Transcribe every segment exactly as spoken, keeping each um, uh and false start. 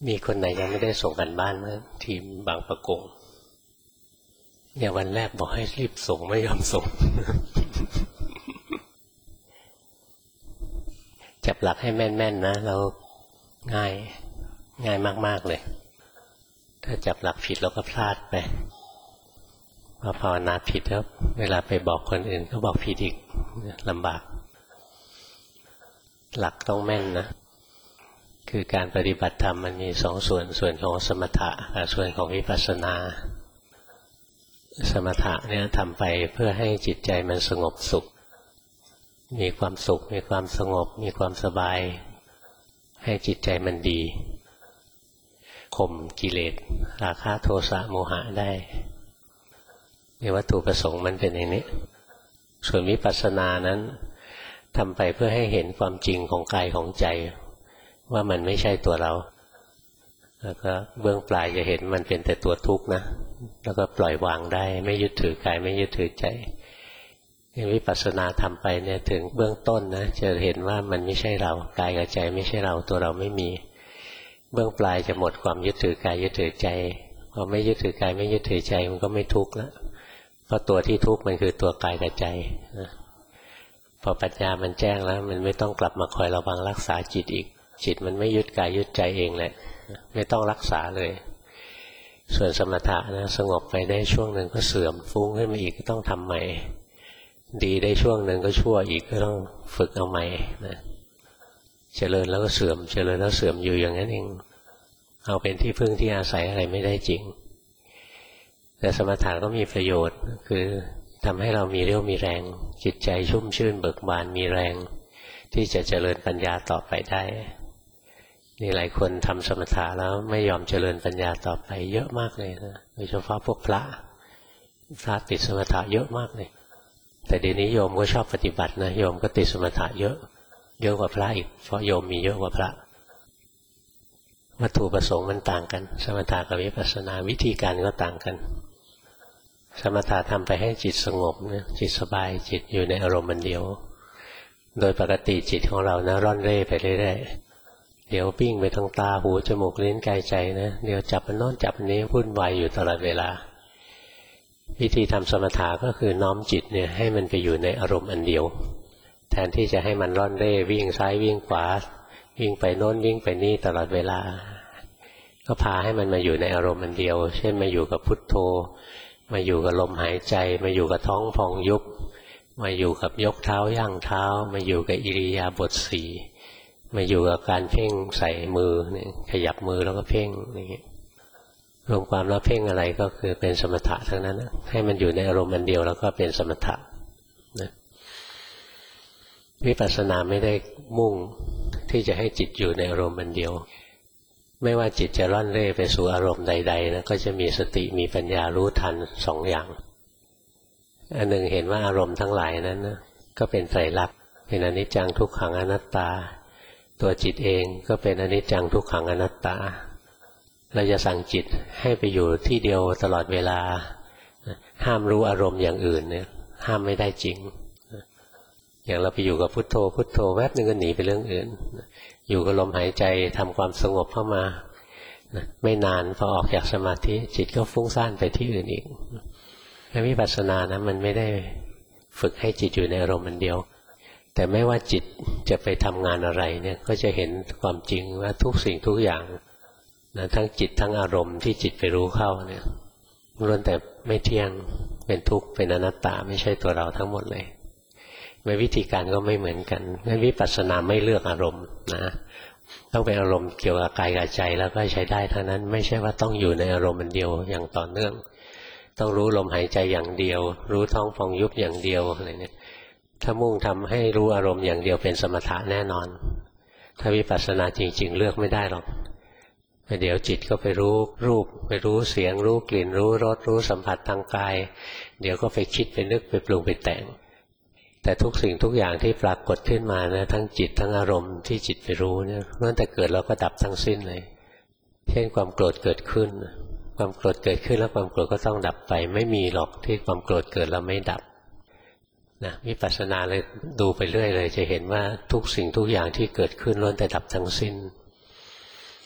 มีคนไหนยังไม่ได้ส่งกันบ้านไหมทีมบางประกงเนี่ยวันแรกบอกให้รีบส่งไม่ยอมส่ง จับหลักให้แม่นๆนะเราง่ายง่ายมากๆเลยถ้าจับหลักผิดเราก็พลาดไปพอภาวนาผิดแล้วเวลาไปบอกคนอื่นก็บอกผิดอีกลำบากหลักต้องแม่นนะคือการปฏิบัติธรรมมันมีสองส่วนส่วนของสมถะกับส่วนของวิปัสสนาสมถะเนี่ยทำไปเพื่อให้จิตใจมันสงบสุขมีความสุขมีความสงบมีความสบายให้จิตใจมันดีข่มกิเลสราคะโทสะโมหะได้ในวัตถุประสงค์มันเป็นอย่างนี้ส่วนวิปัสสนานั้นทำไปเพื่อให้เห็นความจริงของกายของใจว่ามันไม่ใช่ตัวเราแล้วก็เบื้องปลายจะเห็นมันเป็นแต่ตัวทุกข์นะแล้วก็ปล่อยวางได้ไม่ยึดถือกายไม่ยึดถือใจวิปัสสนาทำไปเนี่ยถึงเบื้องต้นนะจะเห็นว่ามันไม่ใช่เรากายกับใจไม่ใช่เราตัวเราไม่มีเบื้องปลายจะหมดความยึดถือกายยึดถือใจพอไม่ยึดถือกายไม่ยึดถือใจมันก็ไม่ทุกข์แล้วเพราะตัวที่ทุกข์มันคือตัวกายกับใจนะพอปัญญามันแจ้งแล้วมันไม่ต้องกลับมาคอยระวังรักษาจิตอีกจิตมันไม่ยึดกายยึดใจเองแหละไม่ต้องรักษาเลยส่วนสมถะนะสงบไปได้ช่วงหนึ่งก็เสื่อมฟุ้งขึ้นมาอีกก็ต้องทำใหม่ดีได้ช่วงหนึ่งก็ชั่วอีกก็ต้องฝึกเอาใหม่นะเจริญแล้วก็เสื่อมเจริญแล้วเสื่อมอยู่อย่างนั้นเองเอาเป็นที่พึ่งที่อาศัยอะไรไม่ได้จริงแต่สมถะก็มีประโยชน์คือทำให้เรามีเรี่ยวมีแรงจิตใจชุ่มชื่นเบิกบานมีแรงที่จะเจริญปัญญาต่อไปได้นี่หลายคนทำสมถะแล้วไม่ยอมเจริญปัญญาต่อไปเยอะมากเลยนะโดยเฉพาะพวกพระพระติดสมถะเยอะมากเลยแต่เดี๋ยวนี้โยมก็ชอบปฏิบัตินะโยมก็ติดสมถะเยอะเยอะกว่าพระอีกเพราะโยมมีเยอะกว่าพระวัตถุประสงค์มันต่างกันสมถะกับวิปัสสนาวิธีการก็ต่างกันสมถะทำไปให้จิตสงบนะจิตสบายจิตอยู่ในอารมณ์มันเดียวโดยปกติจิตของเรานะร่อนเร่ไปเรื่อยๆเดี๋ยวปิ้งไปทางตาหูจมูกลิ้นกายใจนะเดี๋ยวจับมันโน้นจับอันนี้วุ่นวายอยู่ตลอดเวลาวิธีทำสมถะก็คือน้อมจิตเนี่ยให้มันไปอยู่ในอารมณ์อันเดียวแทนที่จะให้มันร่อนเร่วิ่งซ้ายวิ่งขวาวิ่งไปโน้นวิ่งไปนี่ตลอดเวลาก็พาให้มันมาอยู่ในอารมณ์อันเดียวเช่นมาอยู่กับพุทโธมาอยู่กับลมหายใจมาอยู่กับท้องพองยุบมาอยู่กับยกเท้าย่างเท้ามาอยู่กับอิริยาบถสี่มาอยู่กับการเพ่งใส่มือเนี่ยขยับมือแล้วก็เพ่งอย่างเงี้ยรวมความแล้วเพ่งอะไรก็คือเป็นสมถะทั้งนั้นนะให้มันอยู่ในอารมณ์อันเดียวแล้วก็เป็นสมถะนะวิปัสสนาไม่ได้มุ่งที่จะให้จิตอยู่ในอารมณ์อันเดียวไม่ว่าจิตจะร่อนเร่ไปสู่อารมณ์ใดๆนะก็จะมีสติมีปัญญารู้ทันสองอย่างอันหนึ่งเห็นว่าอารมณ์ทั้งหลายนั้นนะก็เป็นไตรลักษณ์เป็นอนิจจังทุกขังอนัตตาตัวจิตเองก็เป็นอนิจจังทุกขังอนัตตาเราจะสั่งจิตให้ไปอยู่ที่เดียวตลอดเวลาห้ามรู้อารมณ์อย่างอื่นเนี่ยห้ามไม่ได้จริงอย่างเราไปอยู่กับพุทโธพุทโธแวบนึงก็หนีไปเรื่องอื่นอยู่กับลมหายใจทำความสงบเข้ามาไม่นานพอออกจากสมาธิจิตก็ฟุ้งซ่านไปที่อื่นอีกวิปัสสนานะมันไม่ได้ฝึกให้จิตอยู่ในอารมณ์อันเดียวแต่ไม่ว่าจิตจะไปทำงานอะไรเนี่ยก็จะเห็นความจริงว่าทุกสิ่งทุกอย่างนะทั้งจิตทั้งอารมณ์ที่จิตไปรู้เข้าเนี่ยล้วนแต่ไม่เที่ยงเป็นทุกข์เป็นอนัตตาไม่ใช่ตัวเราทั้งหมดเลยวิธีการก็ไม่เหมือนกันงั้นวิปัสสนาไม่เลือกอารมณ์นะต้องเป็นอารมณ์เกี่ยวกับกายกับใจแล้วก็ใช้ได้เท่านั้นไม่ใช่ว่าต้องอยู่ในอารมณ์อันเดียวอย่างต่อเนื่องต้องรู้ลมหายใจอย่างเดียวรู้ท้องพองยุบอย่างเดียวอะไรเนี่ยถ้ามุ่งทำให้รู้อารมณ์อย่างเดียวเป็นสมถะแน่นอนถ้าวิปัสสนาจริงๆเลือกไม่ได้หรอกเดี๋ยวจิตก็ไปรู้รูปไปรู้เสียงรู้กลิ่นรู้รสรู้สัมผัสทางกายเดี๋ยวก็ไปคิดไปนึกไปปรุงไปแต่งแต่ทุกสิ่งทุกอย่างที่ปรากฏขึ้นมานะทั้งจิตทั้งอารมณ์ที่จิตไปรู้เนี่ยล้วนแต่เกิดแล้วก็ดับทั้งสิ้นเลยเช่นความโกรธเกิดขึ้นความโกรธเกิดขึ้นแล้วความโกรธก็ต้องดับไปไม่มีหรอกที่ความโกรธเกิดแล้วไม่ดับนะวิปัสสนาเลยดูไปเรื่อยเลยจะเห็นว่าทุกสิ่งทุกอย่างที่เกิดขึ้นล้วนแต่ดับทั้งสิ้น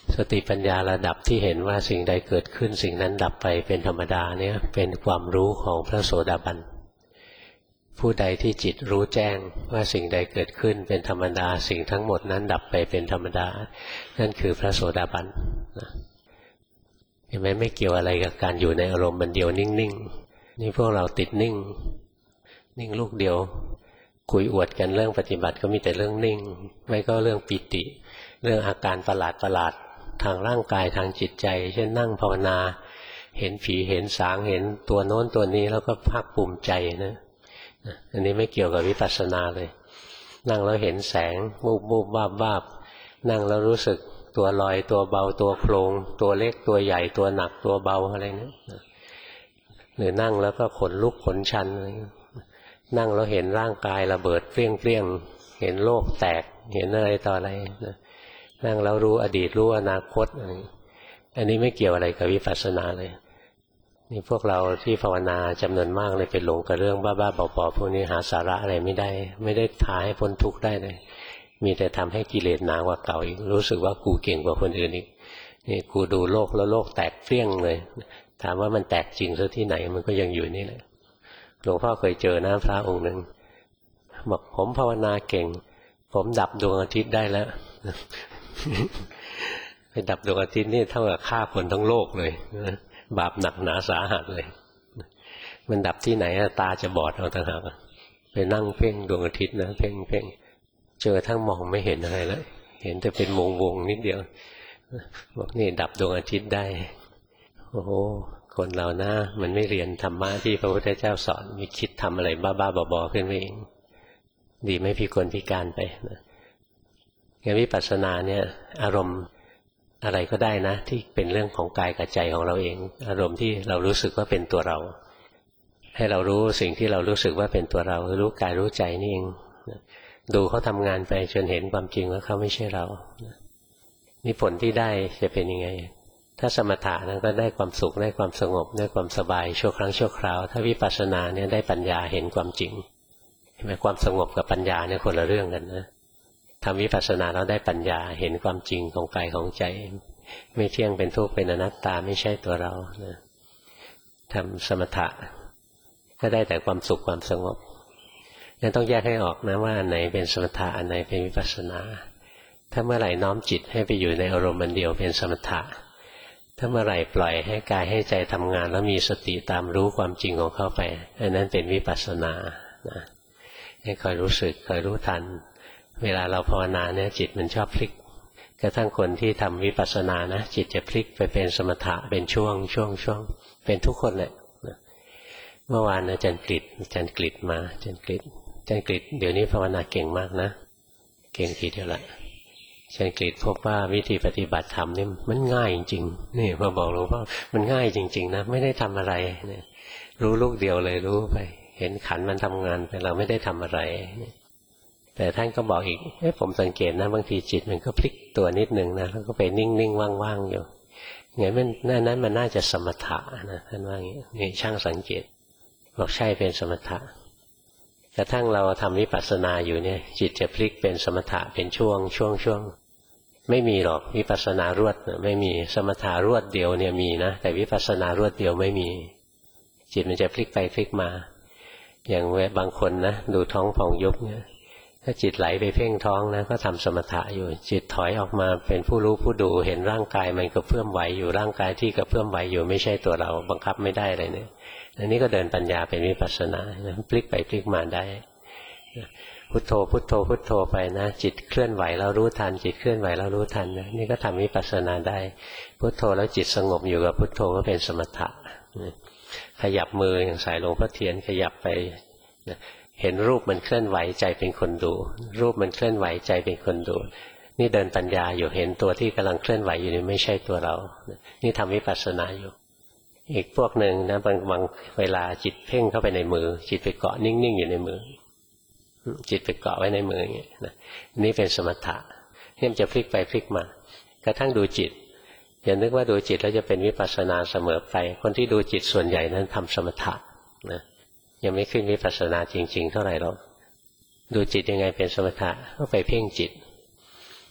สติปัญญาระดับที่เห็นว่าสิ่งใดเกิดขึ้นสิ่งนั้นดับไปเป็นธรรมดาเนี่ยเป็นความรู้ของพระโสดาบันผู้ใดที่จิตรู้แจ้งว่าสิ่งใดเกิดขึ้นเป็นธรรมดาสิ่งทั้งหมดนั้นดับไปเป็นธรรมดานั่นคือพระโสดาบันเห็นไหมไม่เกี่ยวอะไรกับการอยู่ในอารมณ์มันเดียวนิ่งๆนี่พวกเราติดนิ่งนิ่งลูกเดียวคุยอวดกันเรื่องปฏิบัติก็มีแต่เรื่องนิ่งไม่ก็เรื่องปิติเรื่องอาการประหลาดประหลาดทางร่างกายทางจิตใจเช่นนั่งภาวนาเห็นผีเห็นสางเห็นตัวโน้นตัวนี้แล้วก็ภาคภูมิใจนะอันนี้ไม่เกี่ยวกับวิปัสสนาเลยนั่งแล้วเห็นแสงวูบวูบวาบวาบนั่งแล้วรู้สึกตัวลอยตัวเบาตัวโครงตัวเล็กตัวใหญ่ตัวหนักตัวเบาอะไรเนี่ยหรือนั่งแล้วก็ขนลุกขนชันอะไรนั่งแล้วเห็นร่างกายระเบิดเปรี้ยงเปรี้ยงเห็นโลกแตกเห็นอะไรต่ออะไรนั่งแล้วรู้อดีตรู้อนาคตอะไรอันนี้ไม่เกี่ยวอะไรกับวิปัสสนาเลยนี่พวกเราที่ภาวนาจำนวนมากเลยไปหลงกับเรื่องบ้าๆบอๆพวกนี้หาสาระอะไรไม่ได้ไม่ได้พาให้พ้นทุกข์ได้เลยมีแต่ทำให้กิเลสหนากว่าเก่าอีกรู้สึกว่ากูเก่งกว่าคนอื่นอีกนี่กูดูโลกแล้วโลกแตกเปรี้ยงเลยถามว่ามันแตกจริงซะที่ไหนมันก็ยังอยู่นี่แหละหลวงพ่อเคยเจอนะพระองค์หนึ่งบอกผมภาวนาเก่งผมดับดวงอาทิตย์ได้แล้วไปดับดวงอาทิตย์นี่เท่ากับฆ่าคนทั้งโลกเลยบาปหนักหนาสาหัสเลยมันดับที่ไหนตาจะบอดเอาต่างหากไปนั่งเพ่งดวงอาทิตย์นะเพ่งเพ่งเจอทั้งมองไม่เห็นอะไรเลยเห็นแต่เป็นวงวงนิดเดียวบอกนี่ดับดวงอาทิตย์ได้โอ้โหคนเรานะมันไม่เรียนธรรมะที่พระพุทธเจ้าสอนมีคิดทำอะไรบ้าๆบอๆขึ้นมาเองดีไม่พิกลพิการไปนะงั้นวิปัสสนาเนี่ยอารมณ์อะไรก็ได้นะที่เป็นเรื่องของกายกับใจของเราเองอารมณ์ที่เรารู้สึกว่าเป็นตัวเราให้เรารู้สิ่งที่เรารู้สึกว่าเป็นตัวเรารู้กายรู้ใจนี่เองดูเขาทำงานไปจนเห็นความจริงว่าเขาไม่ใช่เรานี่ผลที่ได้จะเป็นยังไงถ้าสมถะนั้นก็ได้ความสุขได้ความสงบได้ความสบายชั่วครั้งชั่วคราวถ้าวิปัสสนาเนี่ยได้ปัญญาเห็นความจริงเห็นไหมความสงบกับปัญญาเนี่ยคนละเรื่องกันนะทำวิปัสสนาแล้วได้ปัญญาเห็นความจริงของกายของใจไม่เที่ยงเป็นทุกข์เป็นอนัตตาไม่ใช่ตัวเรานะทำสมถะก็ได้แต่ความสุขความสงบงั้นต้องแยกให้ออกนะว่าอันไหนเป็นสมถะอันไหนเป็นวิปัสสนาถ้าเมื่อไหร่น้อมจิตให้ไปอยู่ในอารมณ์อันเดียวเป็นสมถะถ้าเมื่อไหร่ปล่อยให้กายให้ใจทำงานแล้วมีสติตามรู้ความจริงของเขาไปอันนั้นเป็นวิปัสสนานะให้คอยรู้สึกคอยรู้ทันเวลาเราภาวนาเนี่ยจิตมันชอบพลิกกระทั่งคนที่ทำวิปัสสนานะจิตจะพลิกไปเป็นสมถะเป็นช่วงช่วงช่วงเป็นทุกคนแหละเมื่อวานอาจารย์กฤษอาจารย์กฤษมาอาจารย์กฤษอาจารย์กฤษเดี๋ยวนี้ภาวนาเก่งมากนะเก่งทีเดียวละอาจารย์กฤษพบว่าวิธีปฏิบัติธรรมนี่มันง่ายจริงๆนี่มาบอกหลวงพ่อมันง่ายจริงๆนะไม่ได้ทำอะไรเนี่ยรู้ลูกเดียวเลยรู้ไปเห็นขันมันทำงานแต่เราไม่ได้ทำอะไรแต่ท่านก็บอกอีกเอ๊ะผมสังเกตนะบางทีจิตมันก็พลิกตัวนิดนึงนะแล้วก็ไปนิ่งๆว่างๆอยู่ไงมันนั้นมันน่าจะสมถะนะท่านว่าอย่างนี้นี่ช่างสังเกตบอกใช่เป็นสมถะกระทั่งเราทำวิปัสสนาอยู่เนี่ยจิตจะพลิกเป็นสมถะเป็นช่วงช่วงช่วงไม่มีหรอกวิปัสสนารวดไม่มีสมถะรวดเดียวเนี่ยมีนะแต่วิปัสสนารวดเดียวไม่มีจิตมันจะพลิกไปพลิกมาอย่างบางคนนะดูท้องผ่องยุบเนี่ยถ้าจิตไหลไปเพ่งท้องนะก็ทำสมถะอยู่จิตถอยออกมาเป็นผู้รู้ผู้ดูเห็นร่างกายมันกระเพื่อมไหวอยู่ร่างกายที่กระเพื่อมไหวอยู่ไม่ใช่ตัวเราบังคับไม่ได้เลยเนี่ยอันนี้ก็เดินปัญญาเป็นวิปัสสนาพลิกไปพลิกมาได้พุทโธพุทโธพุทโธไปนะจิตเคลื่อนไหวแล้วรู้ทันจิตเคลื่อนไหวแล้วรู้ทันนะนี่ก็ทำวิปัสสนาได้พุทโธแล้วจิตสงบอยู่กับพุทโธก็เป็นสมถะขยับมืออย่างสายหลวงพ่อเทียนขยับไปเห็นรูปมันเคลื่อนไหวใจเป็นคนดูรูปมันเคลื่อนไหวใจเป็นคนดูนี่เดินปัญญาอยู่เห็นตัวที่กำลังเคลื่อนไหวอยู่นี่ไม่ใช่ตัวเรานี่ทำวิปัสสนาอยู่อีกพวกหนึ่งนะบางบางเวลาจิตเพ่งเข้าไปในมือจิตไปเกาะนิ่งๆอยู่ในมือจิตไปเกาะไว้ในมืออย่างนี้นะนี่เป็นสมถะนี่มันจะพลิกไปพลิกมากระทั่งดูจิตอย่านึกว่าดูจิตแล้วจะเป็นวิปัสสนาเสมอไปคนที่ดูจิตส่วนใหญ่นั้นทำสมถะนะยังไม่ขึ้นวิปัสสนาจริงๆเท่าไหร่หรอกดูจิตยังไงเป็นสมถะก็ไปเพ่งจิต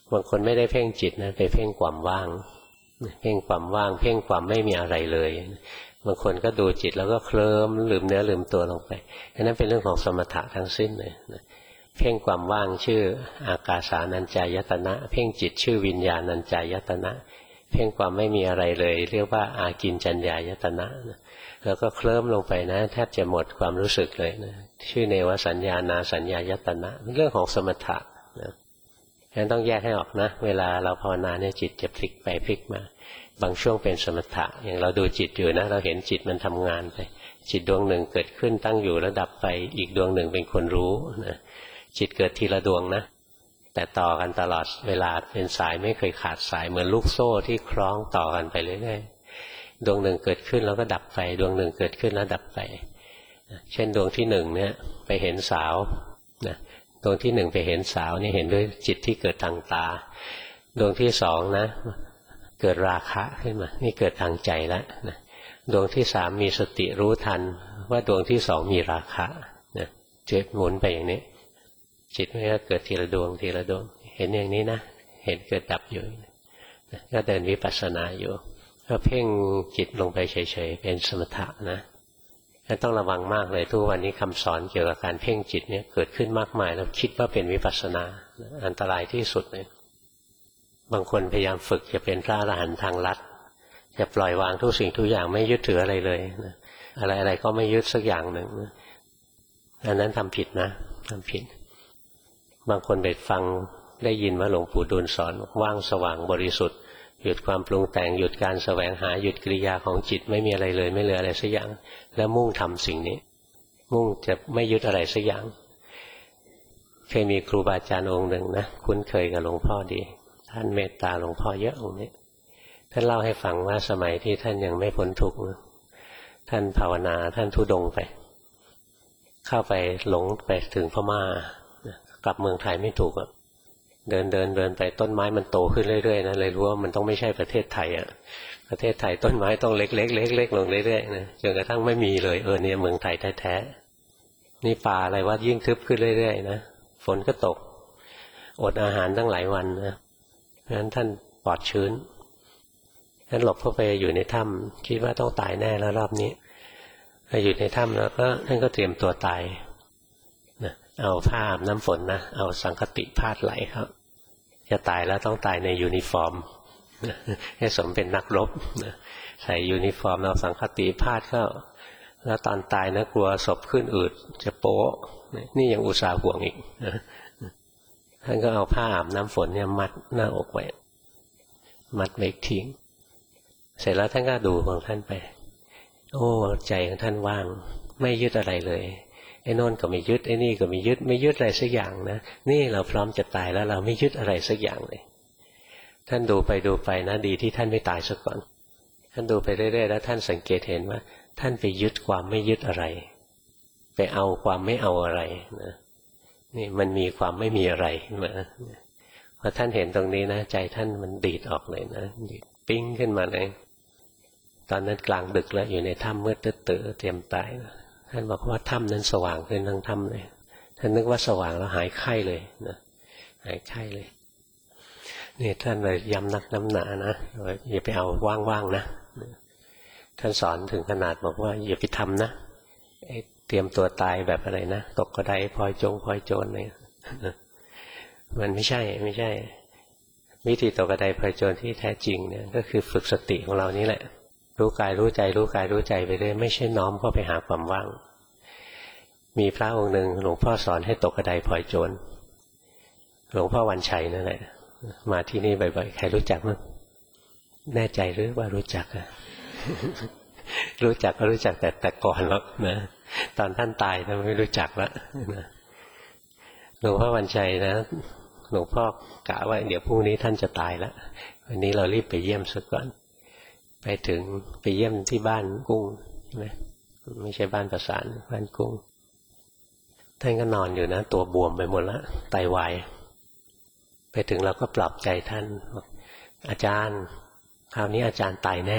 บางคนไม่ได้เพ่งจิตนะไปเพ่งความว่างเพ่งความว่างเพ่งความไม่มีอะไรเลยบางคนก็ดูจิตแล้วก็เคลิ้มลืมเนื้อลืมตัวลงไปอันนั้นเป็นเรื่องของสมถะทั้งสิ้นเลยเพ่งความว่างชื่ออากาสานัญจายตนะเพ่งจิตชื่อวิญญาณัญจายตนะเพ่งความไม่มีอะไรเลยเรียกว่าอากิญจัญญายตนะแล้วก็เคลิ้มลงไปนะแทบจะหมดความรู้สึกเลยนะชื่อเนวสัญญานาสัญญายตนะเรื่องของสมถะนะฉะนั้นต้องแยกให้ออกนะเวลาเราภาวนาเนี่ยจิตจะพลิกไปพลิกมาบางช่วงเป็นสมถะอย่างเราดูจิตอยู่นะเราเห็นจิตมันทำงานไปจิตดวงหนึ่งเกิดขึ้นตั้งอยู่แล้วดับไปอีกดวงหนึ่งเป็นคนรู้นะจิตเกิดทีละดวงนะแต่ต่อกันตลอดเวลาเป็นสายไม่เคยขาดสายเหมือนลูกโซ่ที่คล้องต่อกันไปเรื่อยๆดวงหนึ่งเกิดขึ้นแล้วก็ดับไปดวงหนึ่งเกิดขึ้นแล้วดับไปเช่นดวงที่หนึ่งเนี่ยไปเห็นสาวนะดวงที่หนึ่งไปเห็นสาวนี่เห็นด้วยจิตที่เกิดทางตาดวงที่สองนะเกิดราคะขึ้นมานี่เกิดทางใจแล้วนะดวงที่สามมีสติรู้ทันว่าดวงที่สองมีราคะนะจิตหมุนไปอย่างนี้จิตมันก็เกิดทีละดวงทีละดวงเห็นอย่างนี้นะเห็นเกิดดับอยู่ก็เดินวิปัสสนาอยู่ก็เพ่งจิตลงไปเฉยๆเป็นสมถะนะก็ต้องระวังมากเลยทุกวันนี้คำสอนเกี่ยวกับการเพ่งจิตเนี่ยเกิดขึ้นมากมายแล้วคิดว่าเป็นวิปัสสนาอันตรายที่สุดเลยบางคนพยายามฝึกจะเป็นพระอรหันต์ทางลัดจะปล่อยวางทุกสิ่งทุกอย่างไม่ยึดถืออะไรเลยนะอะไรๆก็ไม่ยึดสักอย่างหนึ่งอันนั้นทำผิดนะทำผิดบางคนไปฟังได้ยินว่าหลวงปู่ดูลสอนว่างสว่างบริสุทธิ์หยุดความปรุงแต่งหยุดการแสวงหาหยุดกิริยาของจิตไม่มีอะไรเลยไม่เหลืออะไรสักอย่างแล้วมุ่งทำสิ่งนี้มุ่งจะไม่ยึดอะไรสักอย่างเคยมีครูบาอาจารย์องค์หนึ่งนะคุ้นเคยกับหลวงพ่อดีท่านเมตตาหลวงพ่อเยอะองค์นี้ท่านเล่าให้ฟังว่าสมัยที่ท่านยังไม่พ้นทุกข์ท่านภาวนาท่านธุดงค์ไปเข้าไปหลงไปถึงพม่ากลับเมืองไทยไม่ถูกอ่ะเดินเดินเดินไปต้นไม้มันโตขึ้นเรื่อยๆนะเลยรู้ว่ามันต้องไม่ใช่ประเทศไทยอ่ะประเทศไทยต้นไม้ต้องเล็กๆเล็กๆลงเรื่อยๆนะจนกระทั่งไม่มีเลยเออเนี่ยเมืองไทยแท้ๆนี่ป่าอะไรว่ายิ่งทึบขึ้นเรื่อยๆนะฝนก็ตกอดอาหารตั้งหลายวันนะเพราะฉะนั้นท่านปลอดชื้นท่านหลบเข้าไปอยู่ในถ้ำคิดว่าต้องตายแน่แล้วรอบนี้ไปอยู่ในถ้ำแล้วก็ท่านก็เตรียมตัวตายนะเอาผ้าอาบน้ำฝนนะเอาสังคติพาดไหลครับจะตายแล้วต้องตายในยูนิฟอร์มให้สมเป็นนักรบใส่ยูนิฟอร์มเอาสังคติพาดเข้าแล้วตอนตายนะกลัวศพขึ้นอืดจะโป๊ะนี่ยังอุตส่าห์ห่วงอีกท่านก็เอาผ้าอาบน้ำฝนเนี่ยมัดหน้าอกไว้มัดไว้ทิ้งเสร็จแล้วท่านก็ดูของท่านไปโอ้ใจของท่านว่างไม่ยึดอะไรเลยไอ้โน่นก็ไม่ยึดไอ้นี่ก็ไม่ยึดไม่ยึดอะไรสักอย่างนะนี่เราพร้อมจะตายแล้วเราไม่ยึดอะไรสักอย่างเลยท่านดูไปดูไปนะดีที่ท่านไม่ตายซะก่อนท่านดูไปเรื่อยๆแล้วท่านสังเกตเห็นว่าท่านไปยึดความไม่ยึดอะไรไปเอาความไม่เอาอะไรนะนี่มันมีความไม่มีอะไรมาพอท่านเห็นตรงนี้นะใจท่านมันดีดออกเลยนะดีดปิ้งขึ้นมาเลยตอนนั้นกลางดึกแล้วอยู่ในถ้ำมืดตื้อๆเตรียมตายนะท่านบอกว่าถ้ำนั้นสว่างขึ้นทั้งถ้ำเลยท่านนึกว่าสว่างแล้วหายไข้เลยนะหายไข้เลยนี่ท่านเลยย้ำนักน้ำหนานะอย่าไปเอาว่างๆนะท่านสอนถึงขนาดบอกว่าอย่าไปทำนะเตรียมตัวตายแบบอะไรนะตกกระไดพลอยจงพลอยโจรเนี่ยมันไม่ใช่ไม่ใช่วิธีตกกระไดพลอยโจรที่แท้จริงเนี่ยก็คือฝึกสติของเรานี่แหละรู้กายรู้ใจรู้กายรู้ใจไปเรื่อยไม่ใช่น้อมเข้าไปหาความว่างมีพระองค์หนึ่งหลวงพ่อสอนให้ตกกระไดพลอยโจรหลวงพ่อวันชัยนั่นแหละมาที่นี่บ่อยๆใครรู้จักมั้งแน่ใจหรือว่ารู้จักอะรู้จักก็รู้จักแต่แต่ก่อนแล้วนะตอนท่านตายท่านไม่รู้จักแล้วนะหลวงพ่อวันชัยนะหลวงพ่อกะว่าเดี๋ยวพรุ่งนี้ท่านจะตายแล้ววันนี้เรารีบไปเยี่ยมสักก่อนไปถึงไปเยี่ยมที่บ้านกุ้งใช่ไหมไม่ใช่บ้านประสานบ้านกุ้งท่านก็นอนอยู่นะตัวบวมไปหมดแล้วไตวายไปถึงเราก็ปลอบใจท่านบอกอาจารย์คราวนี้อาจารย์ตายแน่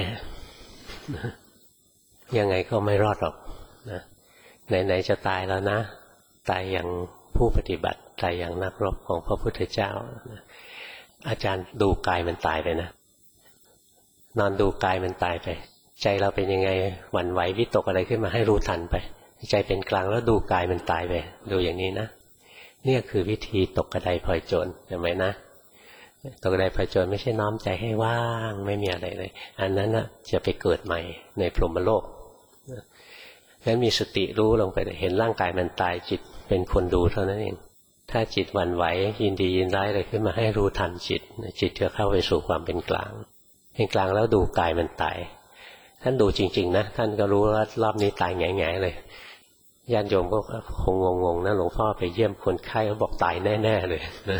ยังไงก็ไม่รอดหรอกนะไหนๆจะตายแล้วนะตายอย่างผู้ปฏิบัติตายอย่างนักรบของพระพุทธเจ้านะอาจารย์ดูกายมันตายไปนะนอนดูกายมันตายไปใจเราเป็นยังไงหวั่นไหววิตกอะไรขึ้นมาให้รู้ทันไปใจเป็นกลางแล้วดูกายมันตายไปดูอย่างนี้นะเนี่ยคือวิธีตกกระไดพลอยโจรจำไว้นะตกกระไดพลอยโจรไม่ใช่น้อมใจให้ว่างไม่มีอะไรเลยอันนั้นนะจะไปเกิดใหม่ในพรหมโลกงั้นมีสติรู้ลงไปเห็นร่างกายมันตายจิตเป็นคนดูเท่านั้นเองถ้าจิตหวั่นไหวยินดียินร้ายอะไรขึ้นมาให้รู้ทันจิตจิตจะเข้าไปสู่ความเป็นกลางเป็นกลางแล้วดูกายมันตายท่านดูจริงๆนะท่านก็รู้ว่ารอบนี้ตายแง่ๆเลยญาติโยมก็คงงงๆนะหลวงพ่อไปเยี่ยมคนไข้เขาบอกตายแน่ๆเลยนะ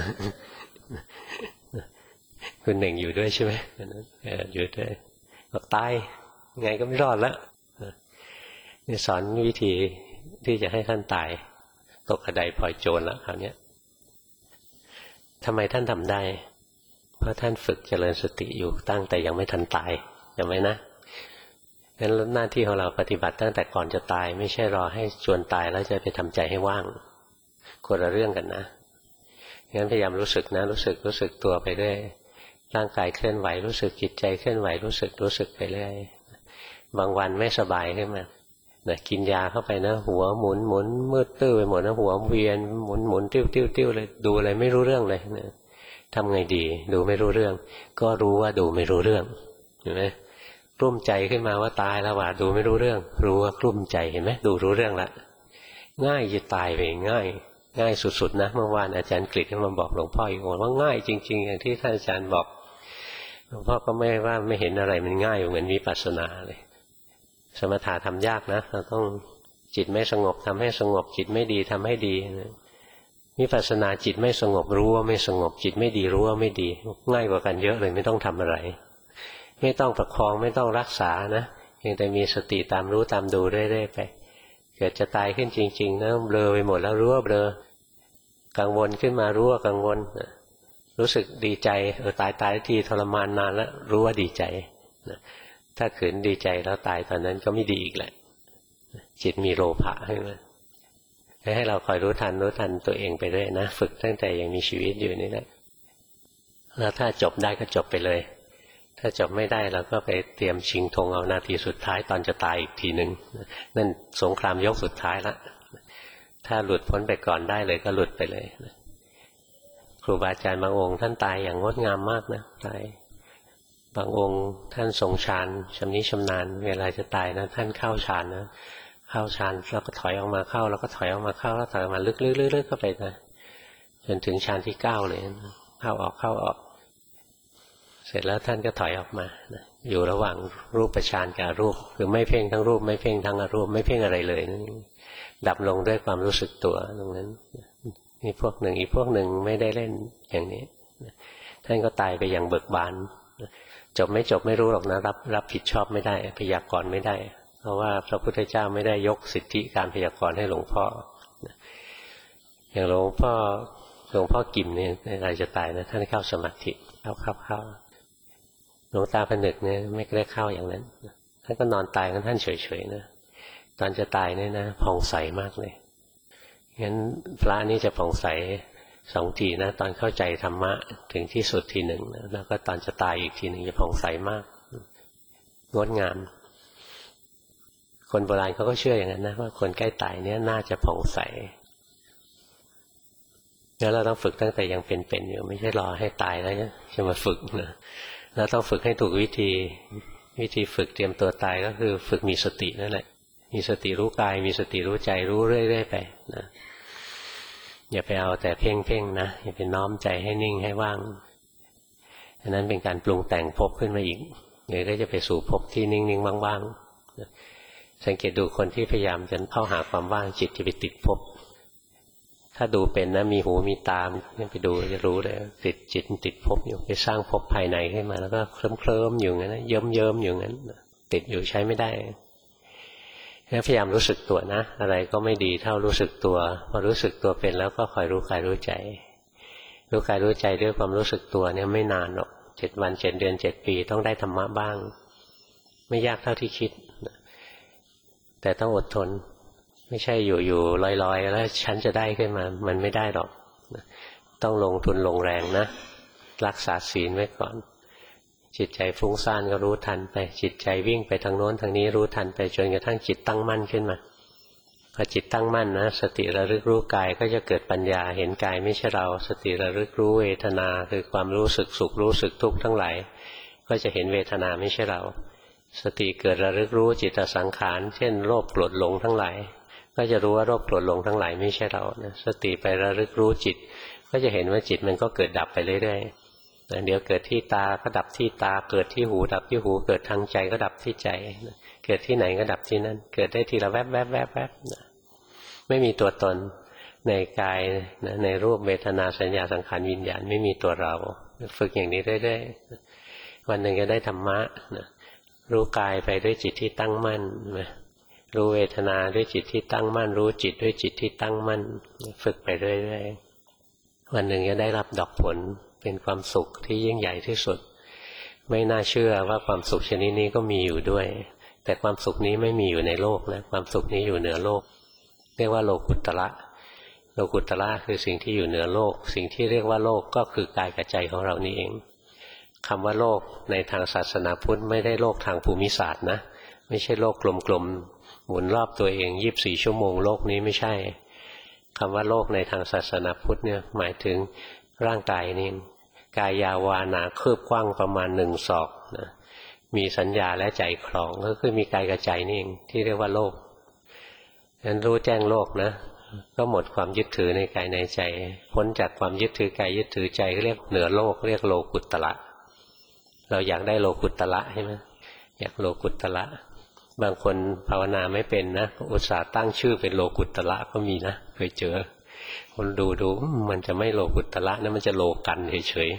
คุณหนึ่งอยู่ด้วยใช่ไหมอยู่ด้วยบอกตายไงก็ไม่รอดแล้วนี่สอนวิธีที่จะให้ท่านตายตกกระไดพลอยโจรแล้วคราวนี้ทำไมท่านทำได้เพราะท่านฝึกเจริญสติอยู่ตั้งแต่ยังไม่ทันตายจำไว้นะงั้นหน้าที่ของเราปฏิบัติตั้งแต่ก่อนจะตายไม่ใช่รอให้จวนตายแล้วจะไปทำใจให้ว่างคนละเรื่องกันนะงั้นพยายามรู้สึกนะรู้สึกรู้สึกตัวไปเรื่อยร่างกายเคลื่อนไหวรู้สึกจิตใจเคลื่อนไหวรู้สึกรู้สึกไปเรื่อยบางวันไม่สบายขึ้นมานะกินยาเข้าไปนะหัวหมุนหมุนมืดตื้อไปหมดนะหัวเวียนหมุนหมุนติ้วติ้วติ้วเลยดูอะไรไม่รู้เรื่องเลยนะทำไงดีดูไม่รู้เรื่องก็รู้ว่าดูไม่รู้เรื่องเห็นไหมกลุ้มใจขึ้นมาว่าตายแล้วว่าดูไม่รู้เรื่องรู้ว่ากลุ้มใจเห็นไหมดูรู้เรื่องละง่ายจะตายไปง่ายง่ายสุดๆนะเมื่อวานอาจารย์กฤษมาบอกหลวงพ่ออีกว่าง่ายจริงๆอย่างที่ท่านอาจารย์บอกหลวงพ่อก็ไม่ว่าไม่เห็นอะไรมันง่ายเหมือนวิปัสสนาเลยสมถะทำยากนะเราต้องจิตไม่สงบทำให้สงบจิตไม่ดีทำให้ดีวิปัสสนาจิตไม่สงบรู้ว่าไม่สงบจิตไม่ดีรู้ว่าไม่ดีง่ายกว่ากันเยอะเลยไม่ต้องทำอะไรไม่ต้องประคองไม่ต้องรักษานะเพียงแต่มีสติตามรู้ตามดูเรื่อยๆไปเกิดจะตายขึ้นจริงๆนะเบลอไปหมดแล้วรู้ว่าเบลอกังวลขึ้นมารู้ว่ากังวลรู้สึกดีใจเออตายตายทีทรมานนานแล้วรู้ว่าดีใจถ้าขืนดีใจแล้วตายตอนนั้นก็ไม่ดีอีกแหละจิตมีโลภะขึ้นมาให้เราคอยรู้ทันรู้ทันตัวเองไปเรื่อยนะฝึกตั้งแต่ยังมีชีวิตอยู่นี่แหละแล้วถ้าจบได้ก็จบไปเลยถ้าจบไม่ได้เราก็ไปเตรียมชิงธงเอานาทีสุดท้ายตอนจะตายอีกทีหนึ่งนั่นสงครามยกสุดท้ายละถ้าหลุดพ้นไปก่อนได้เลยก็หลุดไปเลยครูบาอาจารย์บางองค์ท่านตายอย่างงดงามมากนะตายบางองค์ท่านทรงฌานชำนิชำนาญเวลาจะตายนะท่านเข้าฌานนะเข้าฌานแล้วก็ถอยออกมาเข้าแล้วก็ถอยออกมาเข้าแล้วถอยออกมาลึกๆๆเข้าไปนะจนถึงฌานที่เก้าเลยเข้าออกเข้าออกเสร็จแล้วท่านก็ถอยออกมานะอยู่ระหว่างรูปฌานกับรูปคือไม่เพ่งทั้งรูปไม่เพ่งทั้งอรูปไม่เพ่งอะไรเลยนะดับลงด้วยความรู้สึกตัวตรงนั้นนี่พวกหนึ่งอีกพวกหนึ่งไม่ได้เล่นอย่างนี้ท่านก็ตายไปอย่างเบิกบานจบไม่จบไม่รู้หรอกนะรับรับผิดชอบไม่ได้พยากรณ์ไม่ได้เพราะว่าพระพุทธเจ้าไม่ได้ยกสิทธิการพยากรณ์ให้หลวงพ่ออย่างหลวงพ่อหลวงพ่อกิมเนี่ยอะไรจะตายนะท่านเข้าสมาธิเข้าเข้าเข้าหลวงตาผนึกเนี่ยไม่ได้เข้าอย่างนั้นท่านก็นอนตายกันท่านเฉยๆนะตอนจะตายเนี่ยนะผ่องใสมากเลยงั้นพระนี่จะผ่องใสสองทีนะตอนเข้าใจธรรมะถึงที่สุดทีหนึ่งแล้วก็ตอนจะตายอีกทีหนึ่งจะผ่องใสมากงดงามคนโบราณเขาก็เชื่ออย่างนั้นนะว่าคนใกล้ตายเนี่ยน่าจะผ่องใสแล้วเราต้องฝึกตั้งแต่ยังเป็นๆอยู่ไม่ใช่รอให้ตายแล้วจะมาฝึกนะแล้วต้องฝึกให้ถูกวิธีวิธีฝึกเตรียมตัวตายก็คือฝึกมีสตินั่นแหละมีสติรู้กายมีสติรู้ใจรู้เรื่อยๆไปนะอย่าไปเอาแต่เพ่งๆนะอย่าไปน้อมใจให้นิ่งให้ว่างอันนั้นเป็นการปรุงแต่งภพขึ้นมาอีกเดี๋ยวก็จะไปสู่ภพที่นิ่งๆว่างๆสังเกตดูคนที่พยายามจะเข้าหาความว่างจิตจะไปติดภพถ้าดูเป็นนะมีหูมีตาไปดูจะรู้เลยติดจิตติดภพอยู่ไปสร้างภพภายในขึ้นมาแล้วก็เคลิ้มๆอยู่งั้นนะเยิ้มๆอยู่งั้นติดอยู่ใช้ไม่ได้พยายามรู้สึกตัวนะอะไรก็ไม่ดีเท่ารู้สึกตัวพอรู้สึกตัวเป็นแล้วก็คอยรู้กายรู้ใจรู้กายรู้ใจด้วยความรู้สึกตัวเนี่ยไม่นานหรอกเจ็ดวันเจ็ดเดือนเจ็ดปีต้องได้ธรรมะบ้างไม่ยากเท่าที่คิดแต่ต้องอดทนไม่ใช่อยู่ๆลอยๆแล้วฉันจะได้ขึ้นมามันไม่ได้หรอกต้องลงทุนลงแรงนะรักษาศีลไว้ก่อนจิตใจฟุ้งซ่านก็รู้ทันไปจิตใจวิ่งไปทางโน้นทางนี้รู้ทันไปจนกระทั่งจิตตั้งมั่นขึ้นมาพอจิตตั้งมั่นนะสติระลึกรู้กายก็จะเกิดปัญญาเห็นกายไม่ใช่เราสติระลึกรู้เวทนาคือความรู้สึกสุขรู้สึกทุกข์ทั้งหลายก็จะเห็นเวทนาไม่ใช่เราสติเกิดระลึกรู้จิตสังขารเช่นโลภโกรธหลงทั้งหลายก็จะรู้ว่าโลภโกรธหลงทั้งหลายไม่ใช่เรานะสติไประลึกรู้จิตก็จะเห็นว่าจิตมันก็เกิดดับไปเรื่อยๆนะเดี๋ยวเกิดที่ตาก็ดับที่ตาเกิดที่หูดับที่หูเกิดทางใจก็ดับที่ใจนะเกิดที่ไหนก็ดับที่นั่นเกิดได้ทีละแวบแวบแวบแวบนะไม่มีตัวตนในกายนะในรูปเวทนาสัญญาสังขารวิญญาณไม่มีตัวเราฝึกอย่างนี้เรื่อยๆวันหนึ่งจะได้ธรรมะนะรู้กายไปด้วยจิตที่ตั้งมั่นนะรู้เวทนาด้วยจิตที่ตั้งมั่นรู้จิตด้วยจิตที่ตั้งมั่นฝึกไปเรื่อยๆวันหนึ่งจะได้รับดอกผลเป็นความสุขที่ยิ่งใหญ่ที่สุดไม่น่าเชื่อว่าความสุขชนิดนี้ก็มีอยู่ด้วยแต่ความสุขนี้ไม่มีอยู่ในโลกนะความสุขนี้อยู่เหนือโลกเรียกว่าโลกุตตระโลกุตตระคือสิ่งที่อยู่เหนือโลกสิ่งที่เรียกว่าโลกก็คือกายกับใจของเรานี่เองคำว่าโลกในทางศาสนาพุทธไม่ได้โลกทางภูมิศาสตร์นะไม่ใช่โลกกลมๆหมุนรอบตัวเองยี่สิบสี่ชั่วโมงโลกนี้ไม่ใช่คำว่าโลกในทางศาสนาพุทธเนี่ยหมายถึงร่างกายนี่กายยาวานาคืบกว้างประมาณหนึ่งศอกนะมีสัญญาและใจครองก็คือมีกายกับใจนี่เองที่เรียกว่าโลกฉะนั้นรู้แจ้งโลกนะก็หมดความยึดถือในกายในใจพ้นจากความยึดถือกายยึดถือใจเรียกเหนือโลกเรียกโลกุตตระเราอยากได้โลกุตตระใช่ไหมอยากโลกุตตระบางคนภาวนาไม่เป็นนะอุตส่าห์ตั้งชื่อเป็นโลกุตตระก็มีนะเคยเจอคนดูดูมันจะไม่โลกุตตระนะมันจะโลกันเฉย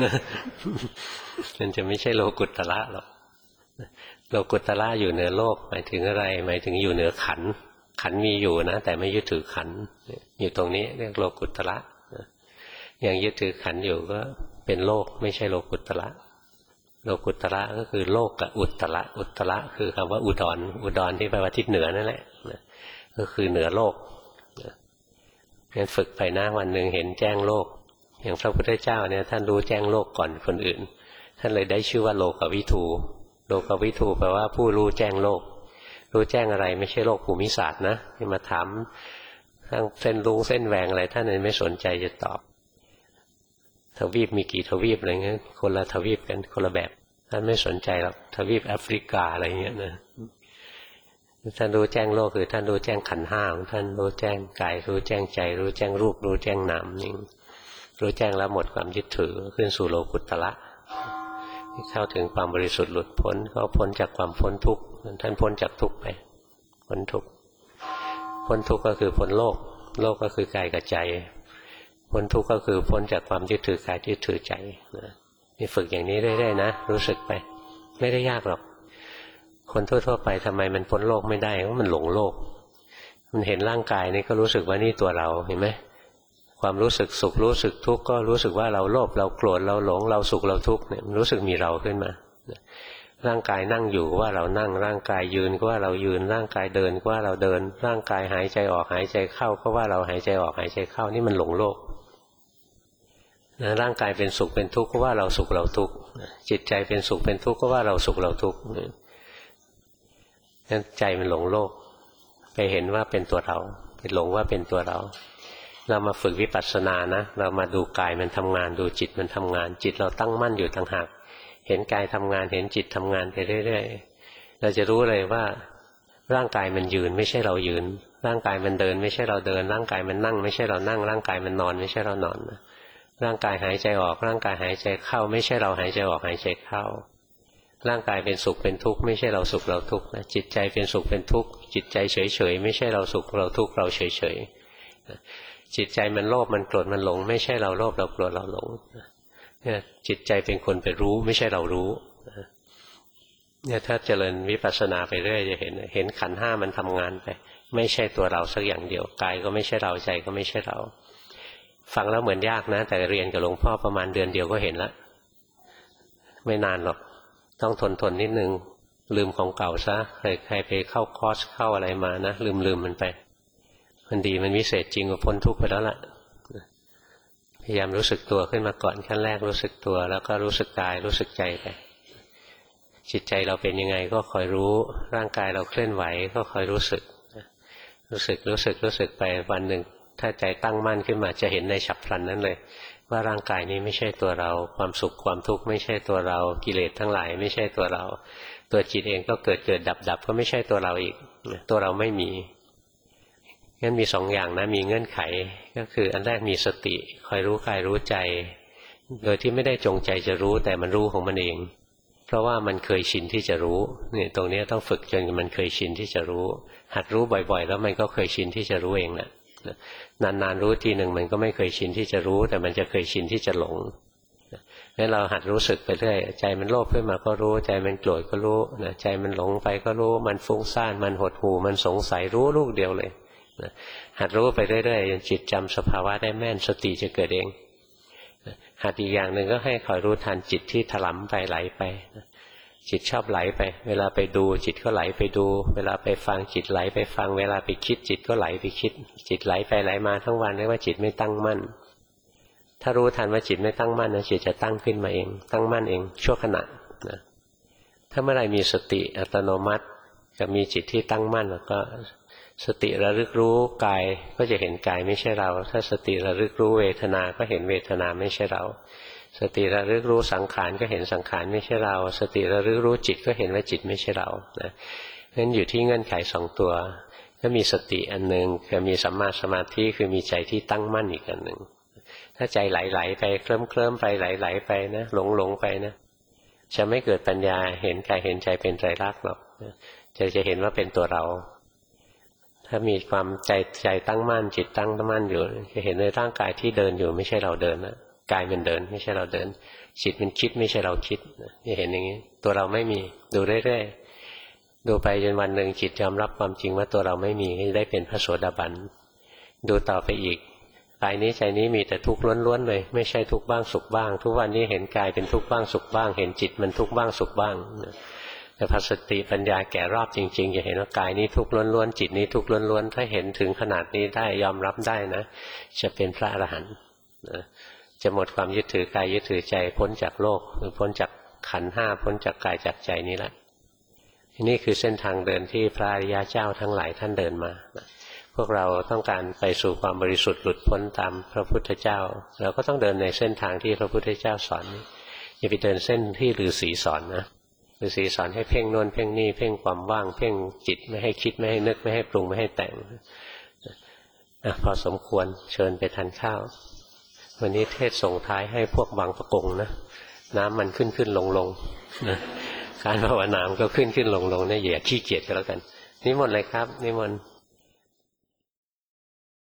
ๆมันจะไม่ใช่โลกุตตระหรอกโลกุตตระอยู่เหนือโลกหมายถึงอะไรหมายถึงอยู่เหนือขันธ์ขันธ์มีอยู่นะแต่ไม่ยึดถือขันธ์อยู่ตรงนี้เรียกโลกุตตระอย่างยึดถือขันธ์อยู่ก็เป็นโลกไม่ใช่โลกุตตระโลกุตระก็คือโลกกับอุตตระอุตตระคือคำว่าอุดรอุดรที่แปลว่าทิศเหนือนั่นแหละก็คือเหนือโลกงั้นฝึกไปนะวันหนึ่งเห็นแจ้งโลกอย่างพระพุทธเจ้าเนี่ยท่านรู้แจ้งโลกก่อนคนอื่นท่านเลยได้ชื่อว่าโลกวิทูโลกวิทูแปลว่าผู้รู้แจ้งโลกรู้แจ้งอะไรไม่ใช่โลกภูมิศาสตร์นะที่มาถามทั้งเส้นลุงเส้นแหวงอะไรท่านเลยไม่สนใจจะตอบทวีปมีกี่ทวีปอะไรเงี้ยคนละทวีปกันคนละแบบท่านไม่สนใจหรอกทวีปแอฟริกาอะไรเงี้ยนะท่านรู้แจ้งโลกคือท่านรู้แจ้งขันธ์ห้าของท่านรู้แจ้งกายรู้แจ้งใจรู้แจ้งรูปรู้แจ้งนามนี่รู้แจ้งแล้วหมดความยึดถือขึ้นสู่โลกุตตระเข้าถึงความบริสุทธิ์หลุดพ้นก็พ้นจากความพ้นทุกข์ท่านพ้นจากทุกข์ไปพ้นทุกข์พ้นทุกข์ก็คือพ้นโลกโลกก็คือกายกับใจพ้นทุกข์ก็คือพ้นจากความยึดถือกายยึดถือใจนะนี่ฝึกอย่างนี้เรื่อยๆนะรู้สึกไปไม่ได้ยากหรอกคนทั่วๆไปทำไมมันพ้นโลกไม่ได้เพราะมันหลงโลกมันเห็นร่างกายนี่ก็รู้สึกว่านี่ตัวเราเห็นไหมความรู้สึกสุขรู้สึกทุกข์ก็รู้สึกว่าเราโลภเราโกรธเราหลงเราสุขเราทุกข์เนี่ยรู้สึกมีเราขึ้นมาร่างกายนั่งอยู่ก็ว่าเรานั่งร่างกายยืนก็ว่าเรายืนร่างกายเดินก็ว่าเราเดินร่างกายหายใจออกหายใจเข้าก็ว่าเราหายใจออกหายใจเข้านี่มันหลงโลกนะร่างกายเป็นสุขเป็นทุกข์ก็ว่าเราสุขเราทุกข์จิตใจเป็นสุขเป็นทุกข์ก็ว่าเราสุขเราทุกข์นั่นใจมันหลงโลกไปเห็นว่าเป็นตัวเราไปหลงว่าเป็นตัวเราเรามาฝึกวิปัสสนานะเรามาดูกายมันทำงานดูจิตมันทำงานจิตเราตั้งมั่นอยู่ต่างหากเห็นกายทำงานเห็นจิตทำงานไปเรื่อยๆเราจะรู้เลยว่าร่างกายมันยืนไม่ใช่เรายืนร่างกายมันเดินไม่ใช่เราเดินร่างกายมันนั่งไม่ใช่เรานั่งร่างกายมันนอนไม่ใช่เรานอนร่างกายหายใจออกร่างกายหายใจเข้าไม่ใช่เราหายใจออกหายใจเข้าร่างกายเป็นสุขเป็นทุกข์ไม่ใช่เราสุขเราทุกข์นะจิตใจเป็นสุขเป็นทุกข์จิตใจเฉยๆไม่ใช่เราสุขเราทุกข์เราเฉยๆจิตใจมันโลภมันโกรธมันหลงไม่ใช่เราโลภเราโกรธเราหลงเนี่ยจิตใจเป็นคนไปรู้ไม่ใช่เรารู้เนี่ยถ้าเจริญวิปัสสนาไปเรื่อยจะเห็นเห็นขันธ์ห้ามันทำงานไปไม่ใช่ตัวเราสักอย่างเดียวกายก็ไม่ใช่เราใจก็ไม่ใช่เราฟังแล้วเหมือนยากนะแต่เรียนกับหลวงพ่อประมาณเดือนเดียวก็เห็นละไม่นานหรอกต้องทนทนนิดนึงลืมของเก่าซะใครใครไปเข้าคอร์สเข้าอะไรมานะลืมลืมมันไปมันดีมันวิเศษจริงกว่าพ้นทุกข์ไปแล้วล่ะพพยายามรู้สึกตัวขึ้นมาก่อนขั้นแรกรู้สึกตัวแล้วก็รู้สึกกายรู้สึกใจไปจิตใจเราเป็นยังไงก็คอยรู้ร่างกายเราเคลื่อนไหวก็คอยรู้สึกรู้สึกรู้สึกรู้สึกไปวันหนึ่งถ้าใจตั้งมั่นขึ้นมาจะเห็นในฉับพลันนั้นเลยว่าร่างกายนี้ไม่ใช่ตัวเราความสุขความทุกข์ไม่ใช่ตัวเรากิเลสทั้งหลายไม่ใช่ตัวเราตัวจิตเองก็เกิดเกิดดับดับก็ไม่ใช่ตัวเราอีกตัวเราไม่มีงั้นมีสองอย่างนะมีเงื่อนไขก็คืออันแรกมีสติคอยรู้กายรู้ใจโดยที่ไม่ได้จงใจจะรู้แต่มันรู้ของมันเองเพราะว่ามันเคยชินที่จะรู้เนี่ยตรงนี้ต้องฝึกจนมันเคยชินที่จะรู้หัดรู้บ่อยๆแล้วมันก็เคยชินที่จะรู้เองแหละนานๆรู้ทีหนึ่งมันก็ไม่เคยชินที่จะรู้แต่มันจะเคยชินที่จะหลงงั้นเราหัดรู้สึกไปเรื่อยใจมันโลภขึ้นมาก็รู้ใจมันโกรธก็รู้ใจมันหลงไปก็รู้มันฟุ้งซ่านมันหดหู่มันสงสัยรู้ลูกเดียวเลยหัดรู้ไปเรื่อยๆจนจิตจำสภาวะได้แม่นสติจะเกิดเองหัดอีกอย่างหนึ่งก็ให้คอยรู้ทันจิตที่ถลำไปไหลไปจิตชอบไหลไปเวลาไปดูจิตก็ไหลไปดูเวลาไปฟังจิตไหลไปฟังเวลาไปคิดจิตก็ไหลไปคิดจิตไหลไปไหลมาทั้งวันเรียกว่าจิตไม่ตั้งมั่นถ้ารู้ทันว่าจิตไม่ตั้งมั่นนะจิตจะตั้งขึ้นมาเองตั้งมั่นเองชั่วขณะนะถ้าเมื่อไรมีสติอัตโนมัติกับมีจิตที่ตั้งมั่นแล้วก็สติระลึกรู้กายก็จะเห็นกายไม่ใช่เราถ้าสติระลึกรู้เวทนาก็เห็นเวทนาไม่ใช่เราสติระลึกรู้สังขารก็เห็นสังขารไม่ใช่เราสติระลึกรู้จิตก็เห็นว่าจิตไม่ใช่เรานะงั้นอยู่ที่เงื่อนไขสองตัวก็มีสติอันหนึ่งกับมีสัมมาสมาธิคือมีใจที่ตั้งมั่นอีกอันหนึ่งถ้าใจไหลๆไปเคลิ้มๆไปไหลๆไปนะหลงๆไปนะจะไม่เกิดปัญญาเห็นกายเห็นใจเป็นไตรลักษณ์หรอกจะจะเห็นว่าเป็นตัวเราถ้ามีความใจใจตั้งมั่นจิตตั้งมั่นอยู่จะเห็นในร่างกายที่เดินอยู่ไม่ใช่เราเดินนะกายมันเดินไม่ใช่เราเดินจิตมันคิดไม่ใช่เราคิดจะเห็นอย่างนี้ตัวเราไม่มีดูเรื่อยๆดูไปจนวันหนึ่งจิตยอมรับความจริงว่าตัวเราไม่มีได้เป็นพระโสดาบันดูต่อไปอีกกายนี้ใจนี้มีแต่ทุกข์ล้วนๆเลยไม่ใช่ทุกข์บ้างสุขบ้างทุกวันนี้เห็นกายเป็นทุกข์บ้างสุขบ้างเห็นจิตมันทุกข์บ้างสุขบ้างแต่พอสติปัญญาแก่รอบจริงๆจะเห็นว่ากายนี้ทุกข์ล้วนๆจิตนี้ทุกข์ล้วนๆถ้าเห็นถึงขนาดนี้ได้ยอมรับได้นะจะเป็นพระอรหันต์นะจะหมดความยึดถือกายยึดถือใจพ้นจากโลกหรือพ้นจากขันธ์ห้าพ้นจากกายจากใจนี้แหละนี่คือเส้นทางเดินที่พระอริยเจ้าทั้งหลายท่านเดินมาพวกเราต้องการไปสู่ความบริสุทธิ์หลุดพ้นตามพระพุทธเจ้าเราก็ต้องเดินในเส้นทางที่พระพุทธเจ้าสอนอย่าไปเดินเส้นที่ฤาษีสอนนะฤาษีสอนให้เพ่งโน่นเพ่งนี่เพ่งความว่างเพ่งจิตไม่ให้คิดไม่ให้นึกไม่ให้ปรุงไม่ให้แต่งนะพอสมควรเชิญไปทานข้าววันนี้เทศส่งท้ายให้พวกบางประกงนะน้ำมันขึ้นขึ้นลงลงนะการภาวนาก็ขึ้นขึ้นลงลงนะอย่าขี้เกียจก็แล้วกันนิมนต์เลยครับนิมนต์